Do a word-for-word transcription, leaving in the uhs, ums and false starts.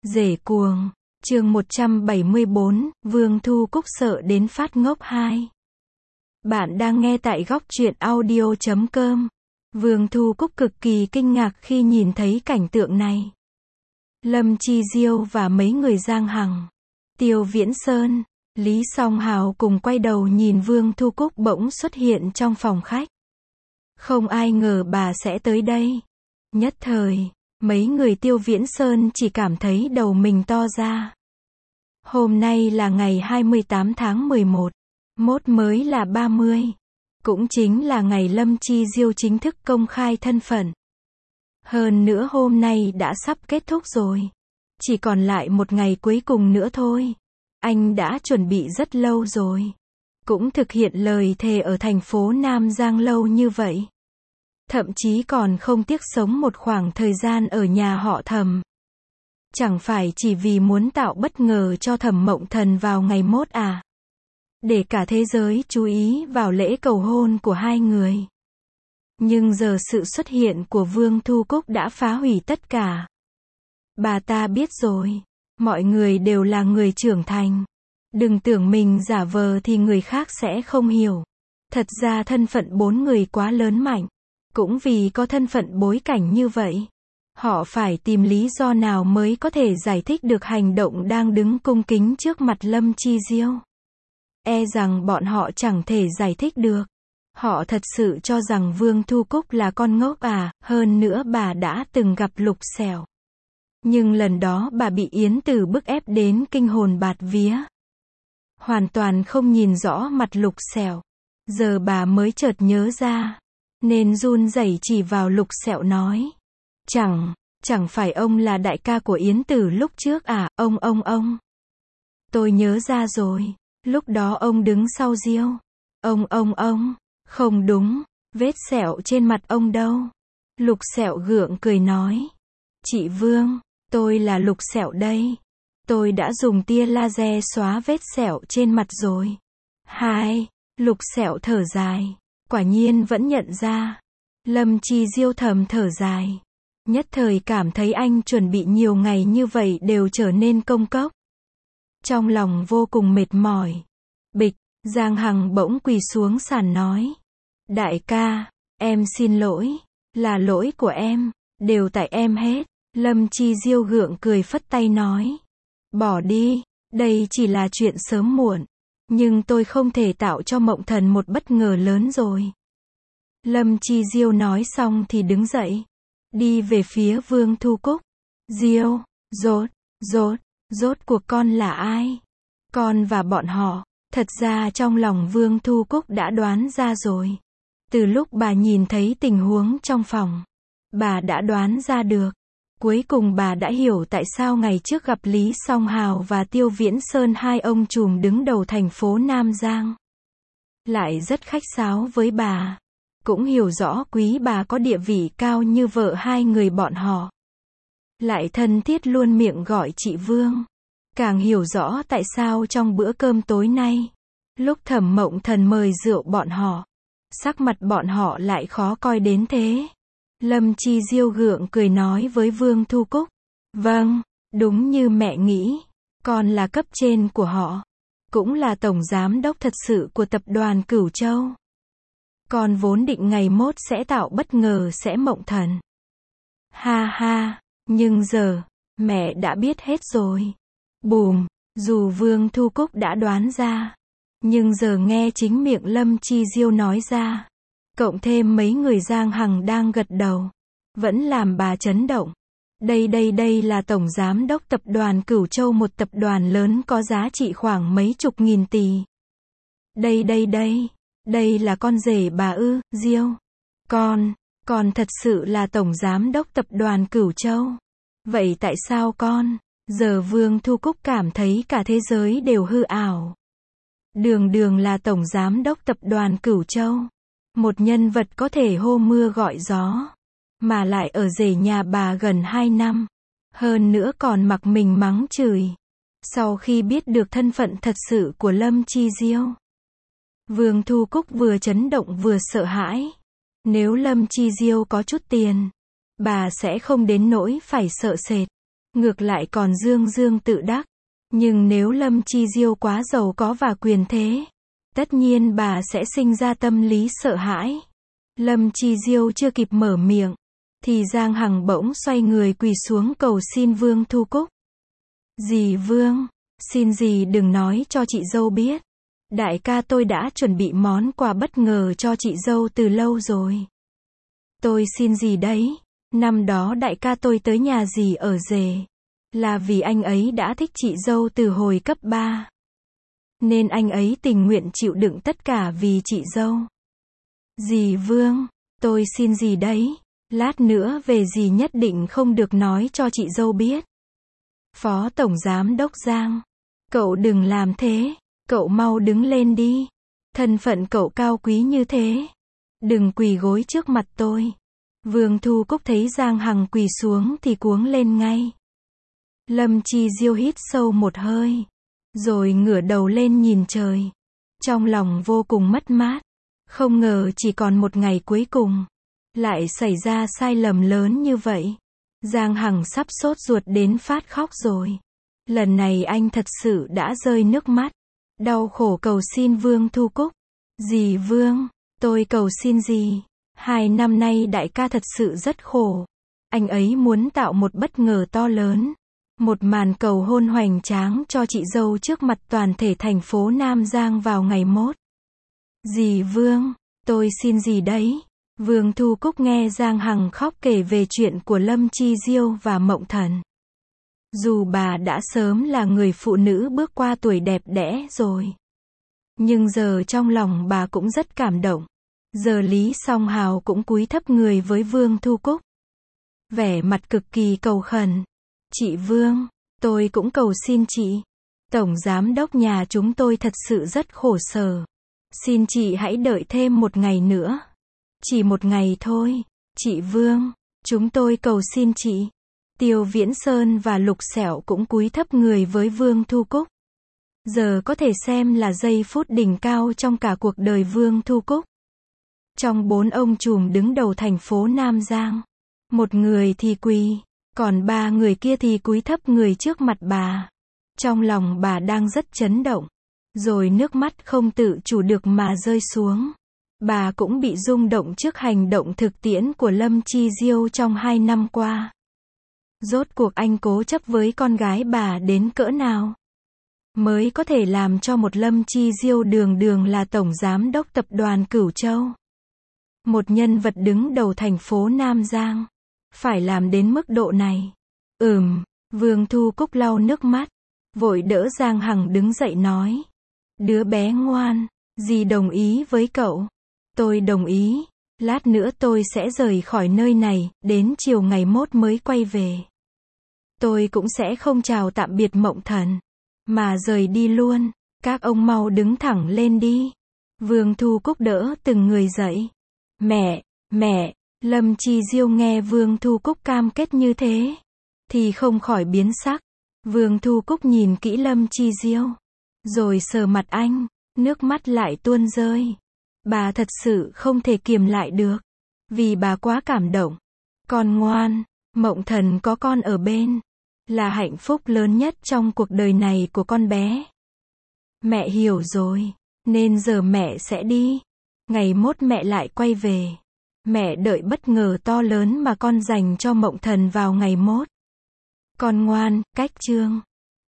Rể cuồng, chương một trăm bảy mươi bốn, Vương Thu Cúc sợ đến phát ngốc hai. Bạn đang nghe tại góc truyện audio chấm com. Vương Thu Cúc cực kỳ kinh ngạc khi nhìn thấy cảnh tượng này. Lâm Chi Diêu và mấy người Giang Hằng, Tiêu Viễn Sơn, Lý Song Hào cùng quay đầu nhìn Vương Thu Cúc bỗng xuất hiện trong phòng khách. Không ai ngờ bà sẽ tới đây. Nhất thời, mấy người Tiêu Viễn Sơn chỉ cảm thấy đầu mình to ra. Hôm nay là ngày hai mươi tám tháng mười một, mốt mới là ba mươi. Cũng chính là ngày Lâm Chi Diêu chính thức công khai thân phận. Hơn nữa hôm nay đã sắp kết thúc rồi. Chỉ còn lại một ngày cuối cùng nữa thôi. Anh đã chuẩn bị rất lâu rồi. Cũng thực hiện lời thề ở thành phố Nam Giang lâu như vậy. Thậm chí còn không tiếc sống một khoảng thời gian ở nhà họ Thẩm. Chẳng phải chỉ vì muốn tạo bất ngờ cho Thẩm Mộng Thần vào ngày mốt à? Để cả thế giới chú ý vào lễ cầu hôn của hai người. Nhưng giờ sự xuất hiện của Vương Thu Cúc đã phá hủy tất cả. Bà ta biết rồi, mọi người đều là người trưởng thành. Đừng tưởng mình giả vờ thì người khác sẽ không hiểu. Thật ra thân phận bốn người quá lớn mạnh. Cũng vì có thân phận bối cảnh như vậy, họ phải tìm lý do nào mới có thể giải thích được hành động đang đứng cung kính trước mặt Lâm Chi Diêu. E rằng bọn họ chẳng thể giải thích được. Họ thật sự cho rằng Vương Thu Cúc là con ngốc à, hơn nữa bà đã từng gặp Lục Sẹo. Nhưng lần đó bà bị Yến Tử bức ép đến kinh hồn bạt vía. Hoàn toàn không nhìn rõ mặt Lục Sẹo. Giờ bà mới chợt nhớ ra. Nên run rẩy chỉ vào Lục Sẹo nói. Chẳng, chẳng phải ông là đại ca của Yến Tử lúc trước à, ông ông ông. Tôi nhớ ra rồi, lúc đó ông đứng sau Diêu. Ông ông ông, không đúng, vết sẹo trên mặt ông đâu. Lục Sẹo gượng cười nói. Chị Vương, tôi là Lục Sẹo đây. Tôi đã dùng tia laser xóa vết sẹo trên mặt rồi. Hai, Lục Sẹo thở dài. Quả nhiên vẫn nhận ra. Lâm Chi Diêu thầm thở dài. Nhất thời cảm thấy anh chuẩn bị nhiều ngày như vậy đều trở nên công cốc. Trong lòng vô cùng mệt mỏi. Bịch, Giang Hằng bỗng quỳ xuống sàn nói. Đại ca, em xin lỗi. Là lỗi của em. Đều tại em hết. Lâm Chi Diêu gượng cười phất tay nói. Bỏ đi. Đây chỉ là chuyện sớm muộn. Nhưng tôi không thể tạo cho Mộng Thần một bất ngờ lớn rồi. Lâm Chi Diêu nói xong thì đứng dậy. Đi về phía Vương Thu Cúc. Diêu, rốt, rốt, rốt cuộc con là ai? Con và bọn họ. Thật ra trong lòng Vương Thu Cúc đã đoán ra rồi. Từ lúc bà nhìn thấy tình huống trong phòng, bà đã đoán ra được. Cuối cùng bà đã hiểu tại sao ngày trước gặp Lý Song Hào và Tiêu Viễn Sơn hai ông trùm đứng đầu thành phố Nam Giang. Lại rất khách sáo với bà. Cũng hiểu rõ quý bà có địa vị cao như vợ hai người bọn họ. Lại thân thiết luôn miệng gọi chị Vương. Càng hiểu rõ tại sao trong bữa cơm tối nay, lúc Thẩm Mộng Thần mời rượu bọn họ, sắc mặt bọn họ lại khó coi đến thế. Lâm Chi Diêu gượng cười nói với Vương Thu Cúc. Vâng, đúng như mẹ nghĩ. Con là cấp trên của họ. Cũng là tổng giám đốc thật sự của tập đoàn Cửu Châu. Con vốn định ngày mốt sẽ tạo bất ngờ sẽ Mộng Thần. Ha ha, nhưng giờ, mẹ đã biết hết rồi. Bùm, dù Vương Thu Cúc đã đoán ra. Nhưng giờ nghe chính miệng Lâm Chi Diêu nói ra. Cộng thêm mấy người Giang Hằng đang gật đầu. Vẫn làm bà chấn động. Đây đây đây là tổng giám đốc tập đoàn Cửu Châu, một tập đoàn lớn có giá trị khoảng mấy chục nghìn tỷ. Đây đây đây, đây là con rể bà ư, Diêu. Con, con thật sự là tổng giám đốc tập đoàn Cửu Châu. Vậy tại sao con? Giờ Vương Thu Cúc cảm thấy cả thế giới đều hư ảo. Đường đường là tổng giám đốc tập đoàn Cửu Châu. Một nhân vật có thể hô mưa gọi gió. Mà lại ở rể nhà bà gần hai năm. Hơn nữa còn mặc mình mắng chửi. Sau khi biết được thân phận thật sự của Lâm Chi Diêu, Vương Thu Cúc vừa chấn động vừa sợ hãi. Nếu Lâm Chi Diêu có chút tiền, bà sẽ không đến nỗi phải sợ sệt. ngược lại còn dương dương tự đắc. Nhưng nếu Lâm Chi Diêu quá giàu có và quyền thế, tất nhiên bà sẽ sinh ra tâm lý sợ hãi. Lâm Chi Diêu chưa kịp mở miệng, thì Giang Hằng bỗng xoay người quỳ xuống cầu xin Vương Thu Cúc. Dì Vương, xin dì đừng nói cho chị dâu biết. Đại ca tôi đã chuẩn bị món quà bất ngờ cho chị dâu từ lâu rồi. Tôi xin dì đấy, năm đó đại ca tôi tới nhà dì ở rể, là vì anh ấy đã thích chị dâu từ hồi cấp ba. Nên anh ấy tình nguyện chịu đựng tất cả vì chị dâu. Dì Vương, tôi xin dì đấy, lát nữa về dì nhất định không được nói cho chị dâu biết. Phó Tổng Giám Đốc Giang, cậu đừng làm thế, cậu mau đứng lên đi. Thân phận cậu cao quý như thế, đừng quỳ gối trước mặt tôi. Vương Thu Cúc thấy Giang Hằng quỳ xuống thì cuống lên ngay. Lâm Chi Diêu hít sâu một hơi, rồi ngửa đầu lên nhìn trời. Trong lòng vô cùng mất mát, không ngờ chỉ còn một ngày cuối cùng, lại xảy ra sai lầm lớn như vậy. Giang Hằng sắp sốt ruột đến phát khóc rồi. Lần này anh thật sự đã rơi nước mắt, đau khổ cầu xin Vương Thu Cúc. Dì Vương, tôi cầu xin dì. Hai năm nay đại ca thật sự rất khổ. Anh ấy muốn tạo một bất ngờ to lớn, một màn cầu hôn hoành tráng cho chị dâu trước mặt toàn thể thành phố Nam Giang vào ngày mốt. Dì Vương, tôi xin dì đấy. Vương Thu Cúc nghe Giang Hằng khóc kể về chuyện của Lâm Chi Diêu và Mộng Thần. Dù bà đã sớm là người phụ nữ bước qua tuổi đẹp đẽ rồi, nhưng giờ trong lòng bà cũng rất cảm động. Giờ Lý Song Hào cũng cúi thấp người với Vương Thu Cúc, vẻ mặt cực kỳ cầu khẩn. Chị Vương, tôi cũng cầu xin chị. Tổng Giám Đốc nhà chúng tôi thật sự rất khổ sở. Xin chị hãy đợi thêm một ngày nữa. Chỉ một ngày thôi. Chị Vương, chúng tôi cầu xin chị. Tiêu Viễn Sơn và Lục Sẹo cũng cúi thấp người với Vương Thu Cúc. Giờ có thể xem là giây phút đỉnh cao trong cả cuộc đời Vương Thu Cúc. Trong bốn ông trùm đứng đầu thành phố Nam Giang, một người thì quỳ, còn ba người kia thì cúi thấp người trước mặt bà. Trong lòng bà đang rất chấn động, rồi nước mắt không tự chủ được mà rơi xuống. Bà cũng bị rung động trước hành động thực tiễn của Lâm Chi Diêu trong hai năm qua. Rốt cuộc anh cố chấp với con gái bà đến cỡ nào, mới có thể làm cho một Lâm Chi Diêu đường đường là Tổng Giám Đốc Tập đoàn Cửu Châu, một nhân vật đứng đầu thành phố Nam Giang, phải làm đến mức độ này. Ừm, Vương Thu Cúc lau nước mắt, vội đỡ Giang Hằng đứng dậy nói. Đứa bé ngoan, dì đồng ý với cậu. Tôi đồng ý, lát nữa tôi sẽ rời khỏi nơi này, đến chiều ngày mốt mới quay về. Tôi cũng sẽ không chào tạm biệt Mộng Thần, mà rời đi luôn. Các ông mau đứng thẳng lên đi. Vương Thu Cúc đỡ từng người dậy. Mẹ, mẹ, Lâm Chi Diêu nghe Vương Thu Cúc cam kết như thế, thì không khỏi biến sắc. Vương Thu Cúc nhìn kỹ Lâm Chi Diêu, rồi sờ mặt anh, nước mắt lại tuôn rơi. Bà thật sự không thể kiềm lại được, vì bà quá cảm động. Con ngoan, Mộng Thần có con ở bên, là hạnh phúc lớn nhất trong cuộc đời này của con bé. Mẹ hiểu rồi, nên giờ mẹ sẽ đi. Ngày mốt mẹ lại quay về. Mẹ đợi bất ngờ to lớn mà con dành cho Mộng Thần vào ngày mốt. Con ngoan, cách chương.